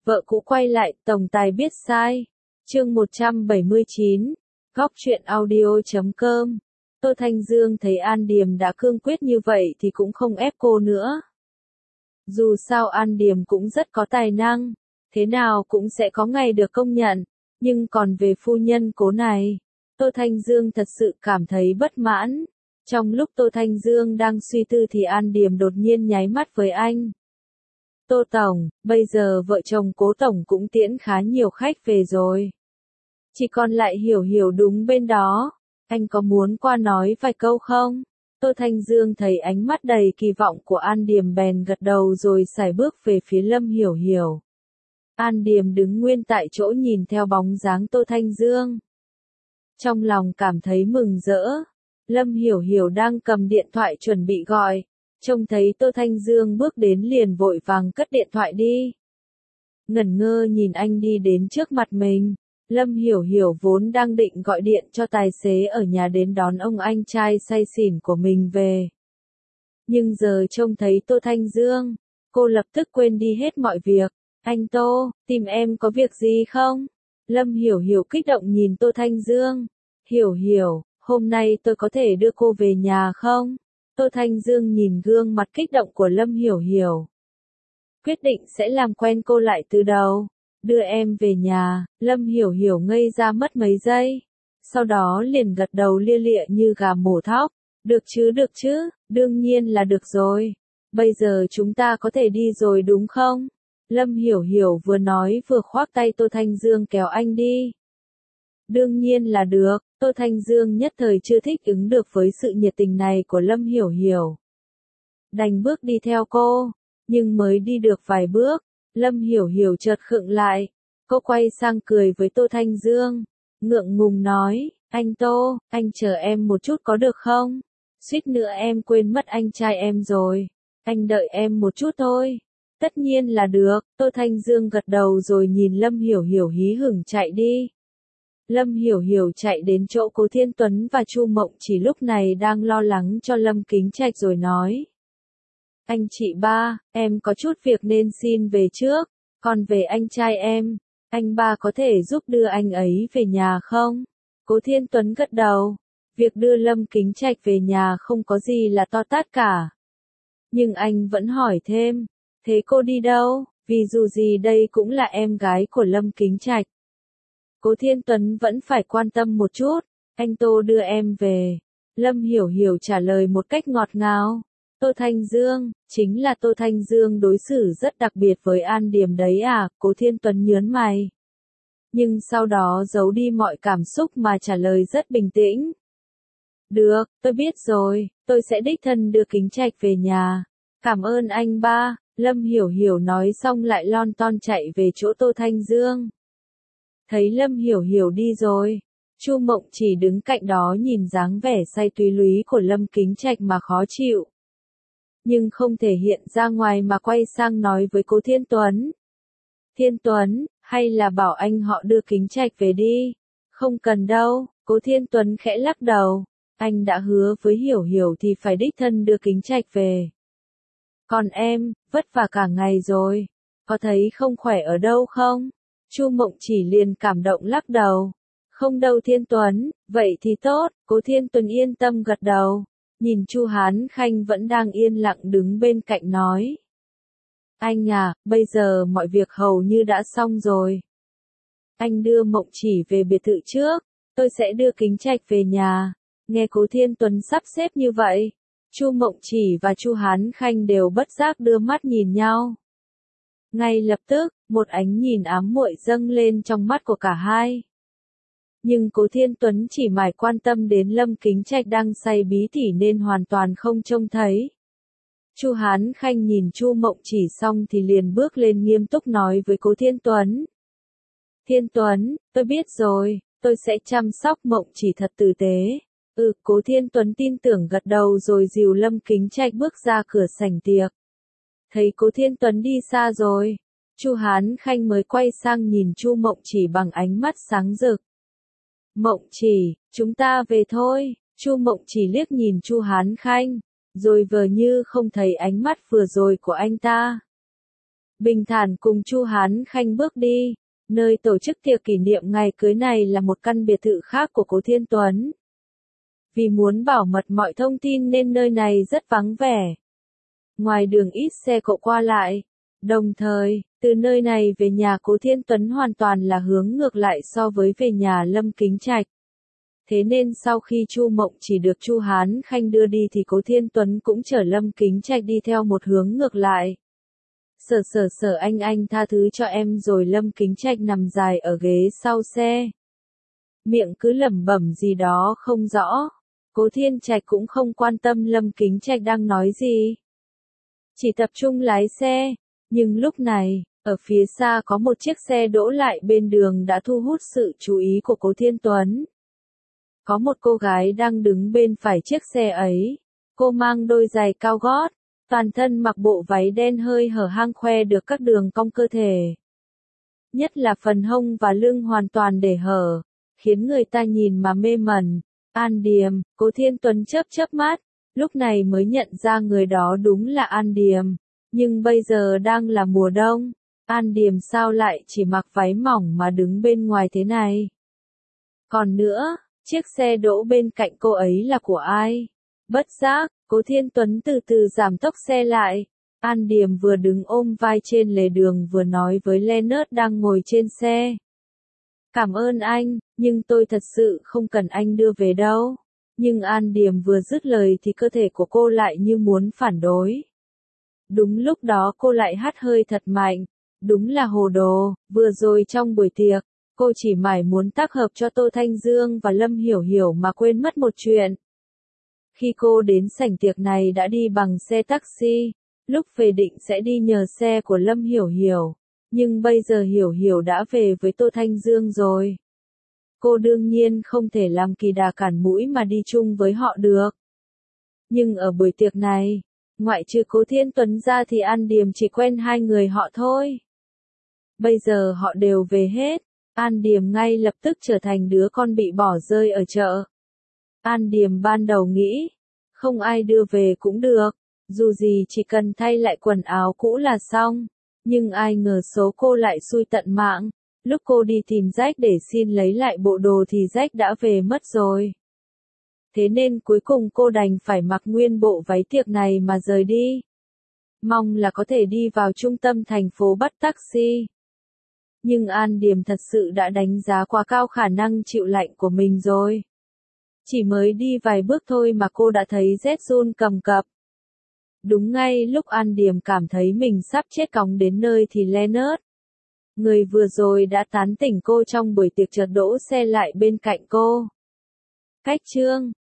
Vợ cũ quay lại, tổng tài biết sai. Chương 179, góc truyện audio.com. Tô Thanh Dương thấy An Điềm đã cương quyết như vậy thì cũng không ép cô nữa. Dù sao An Điềm cũng rất có tài năng, thế nào cũng sẽ có ngày được công nhận, nhưng còn về phu nhân cố này, Tô Thanh Dương thật sự cảm thấy bất mãn. Trong lúc Tô Thanh Dương đang suy tư thì An Điềm đột nhiên nháy mắt với anh. Tô Tổng, bây giờ vợ chồng Cố Tổng cũng tiễn khá nhiều khách về rồi. Chỉ còn lại Hiểu Hiểu đúng bên đó, anh có muốn qua nói vài câu không? Tô Thanh Dương thấy ánh mắt đầy kỳ vọng của An Điềm bèn gật đầu rồi sải bước về phía Lâm Hiểu Hiểu. An Điềm đứng nguyên tại chỗ nhìn theo bóng dáng Tô Thanh Dương. Trong lòng cảm thấy mừng rỡ, Lâm Hiểu Hiểu đang cầm điện thoại chuẩn bị gọi. Trông thấy Tô Thanh Dương bước đến liền vội vàng cất điện thoại đi. Ngẩn ngơ nhìn anh đi đến trước mặt mình, Lâm Hiểu Hiểu vốn đang định gọi điện cho tài xế ở nhà đến đón ông anh trai say xỉn của mình về. Nhưng giờ trông thấy Tô Thanh Dương, cô lập tức quên đi hết mọi việc. Anh Tô, tìm em có việc gì không? Lâm Hiểu Hiểu kích động nhìn Tô Thanh Dương. Hiểu Hiểu, hôm nay tôi có thể đưa cô về nhà không? Tô Thanh Dương nhìn gương mặt kích động của Lâm Hiểu Hiểu. Quyết định sẽ làm quen cô lại từ đầu. Đưa em về nhà, Lâm Hiểu Hiểu ngây ra mất mấy giây. Sau đó liền gật đầu lia lịa như gà mổ thóc. Được chứ, đương nhiên là được rồi. Bây giờ chúng ta có thể đi rồi đúng không? Lâm Hiểu Hiểu vừa nói vừa khoác tay Tô Thanh Dương kéo anh đi. Đương nhiên là được, Tô Thanh Dương nhất thời chưa thích ứng được với sự nhiệt tình này của Lâm Hiểu Hiểu. Đành bước đi theo cô, nhưng mới đi được vài bước, Lâm Hiểu Hiểu chợt khựng lại. Cô quay sang cười với Tô Thanh Dương, ngượng ngùng nói, anh Tô, anh chờ em một chút có được không? Suýt nữa em quên mất anh trai em rồi, anh đợi em một chút thôi. Tất nhiên là được, Tô Thanh Dương gật đầu rồi nhìn Lâm Hiểu Hiểu hí hửng chạy đi. Lâm Hiểu Hiểu chạy đến chỗ Cố Thiên Tuấn và Chu Mộng Chỉ lúc này đang lo lắng cho Lâm Kính Trạch rồi nói. Anh chị ba, em có chút việc nên xin về trước, còn về anh trai em, anh ba có thể giúp đưa anh ấy về nhà không? Cố Thiên Tuấn gật đầu, việc đưa Lâm Kính Trạch về nhà không có gì là to tát cả. Nhưng anh vẫn hỏi thêm, thế cô đi đâu, vì dù gì đây cũng là em gái của Lâm Kính Trạch. Cố Thiên Tuấn vẫn phải quan tâm một chút, anh Tô đưa em về. Lâm Hiểu Hiểu trả lời một cách ngọt ngào. Tô Thanh Dương, chính là Tô Thanh Dương đối xử rất đặc biệt với An Điềm đấy à, Cố Thiên Tuấn nhớn mày. Nhưng sau đó giấu đi mọi cảm xúc mà trả lời rất bình tĩnh. Được, tôi biết rồi, tôi sẽ đích thân đưa Kính Trạch về nhà. Cảm ơn anh ba, Lâm Hiểu Hiểu nói xong lại lon ton chạy về chỗ Tô Thanh Dương. Thấy Lâm Hiểu Hiểu đi rồi, Chu Mộng Chỉ đứng cạnh đó nhìn dáng vẻ say túy lúy của Lâm Kính Trạch mà khó chịu. Nhưng không thể hiện ra ngoài mà quay sang nói với Cố Thiên Tuấn. Thiên Tuấn, hay là bảo anh họ đưa Kính Trạch về đi? Không cần đâu, Cố Thiên Tuấn khẽ lắc đầu. Anh đã hứa với Hiểu Hiểu thì phải đích thân đưa Kính Trạch về. Còn em, vất vả cả ngày rồi, có thấy không khỏe ở đâu không? Chu Mộng Chỉ liền cảm động lắc đầu. Không đâu Thiên Tuấn, vậy thì tốt, Cố Thiên Tuấn yên tâm gật đầu. Nhìn Chu Hán Khanh vẫn đang yên lặng đứng bên cạnh nói. Anh à, bây giờ mọi việc hầu như đã xong rồi. Anh đưa Mộng Chỉ về biệt thự trước, tôi sẽ đưa Kính Trạch về nhà. Nghe Cố Thiên Tuấn sắp xếp như vậy, Chu Mộng Chỉ và Chu Hán Khanh đều bất giác đưa mắt nhìn nhau. Ngay lập tức, một ánh nhìn ám muội dâng lên trong mắt của cả hai. Nhưng Cố Thiên Tuấn chỉ mải quan tâm đến Lâm Kính Trạch đang say bí tỉ nên hoàn toàn không trông thấy. Chu Hán Khanh nhìn Chu Mộng Chỉ xong thì liền bước lên nghiêm túc nói với Cố Thiên Tuấn. Thiên Tuấn, tôi biết rồi, tôi sẽ chăm sóc Mộng Chỉ thật tử tế. Cố Thiên Tuấn tin tưởng gật đầu rồi dìu Lâm Kính Trạch bước ra cửa sảnh tiệc. Thấy Cố Thiên Tuấn đi xa rồi, Chu Hán Khanh mới quay sang nhìn Chu Mộng Chỉ bằng ánh mắt sáng rực. Mộng Chỉ, chúng ta về thôi. Chu Mộng Chỉ liếc nhìn Chu Hán Khanh, rồi vờ như không thấy ánh mắt vừa rồi của anh ta. bình thản cùng Chu Hán Khanh bước đi. Nơi tổ chức tiệc kỷ niệm ngày cưới này là một căn biệt thự khác của Cố Thiên Tuấn. Vì muốn bảo mật mọi thông tin nên nơi này rất vắng vẻ. Ngoài đường ít xe cộ qua lại. Đồng thời, từ nơi này về nhà Cố Thiên Tuấn hoàn toàn là hướng ngược lại so với về nhà Lâm Kính Trạch. Thế nên sau khi Chu Mộng chỉ được Chu Hán Khanh đưa đi thì Cố Thiên Tuấn cũng chở Lâm Kính Trạch đi theo một hướng ngược lại. Sở anh tha thứ cho em rồi. Lâm Kính Trạch nằm dài ở ghế sau xe. Miệng cứ lẩm bẩm gì đó không rõ. Cố Thiên Trạch cũng không quan tâm Lâm Kính Trạch đang nói gì. Chỉ tập trung lái xe. Nhưng lúc này, ở phía xa có một chiếc xe đỗ lại bên đường đã thu hút sự chú ý của Cố Thiên Tuấn. Có một cô gái đang đứng bên phải chiếc xe ấy. Cô mang đôi giày cao gót, toàn thân mặc bộ váy đen hơi hở hang khoe được các đường cong cơ thể. Nhất là phần hông và lưng hoàn toàn để hở, khiến người ta nhìn mà mê mẩn. An Điềm, Cố Thiên Tuấn chớp mắt, lúc này mới nhận ra người đó đúng là An Điềm. Nhưng bây giờ đang là mùa đông, An Điềm sao lại chỉ mặc váy mỏng mà đứng bên ngoài thế này? Còn nữa, chiếc xe đỗ bên cạnh cô ấy là của ai? Bất giác, Cố Thiên Tuấn từ từ giảm tốc xe lại. An Điềm vừa đứng ôm vai trên lề đường vừa nói với Leonard đang ngồi trên xe. Cảm ơn anh, nhưng tôi thật sự không cần anh đưa về đâu. Nhưng An Điềm vừa dứt lời thì cơ thể của cô lại như muốn phản đối. Đúng lúc đó cô lại hắt hơi thật mạnh. Đúng là hồ đồ, vừa rồi trong buổi tiệc, cô chỉ mải muốn tác hợp cho Tô Thanh Dương và Lâm Hiểu Hiểu mà quên mất một chuyện. Khi cô đến sảnh tiệc này đã đi bằng xe taxi, lúc về định sẽ đi nhờ xe của Lâm Hiểu Hiểu, nhưng bây giờ Hiểu Hiểu đã về với Tô Thanh Dương rồi. Cô đương nhiên không thể làm kỳ đà cản mũi mà đi chung với họ được. Nhưng ở buổi tiệc này, ngoại trừ Cố Thiên Tuấn ra thì An Điềm chỉ quen hai người họ thôi. Bây giờ họ đều về hết, An Điềm ngay lập tức trở thành đứa con bị bỏ rơi ở chợ. An Điềm ban đầu nghĩ, không ai đưa về cũng được, dù gì chỉ cần thay lại quần áo cũ là xong. Nhưng ai ngờ số cô lại xui tận mạng, lúc cô đi tìm Jack để xin lấy lại bộ đồ thì Jack đã về mất rồi. Thế nên cuối cùng cô đành phải mặc nguyên bộ váy tiệc này mà rời đi. Mong là có thể đi vào trung tâm thành phố bắt taxi. Nhưng An Điềm thật sự đã đánh giá quá cao khả năng chịu lạnh của mình rồi. Chỉ mới đi vài bước thôi mà cô đã thấy rét run cầm cập. Đúng ngay lúc An Điềm cảm thấy mình sắp chết cóng đến nơi thì Leonard, người vừa rồi đã tán tỉnh cô trong buổi tiệc chợt đỗ xe lại bên cạnh cô. Cách chương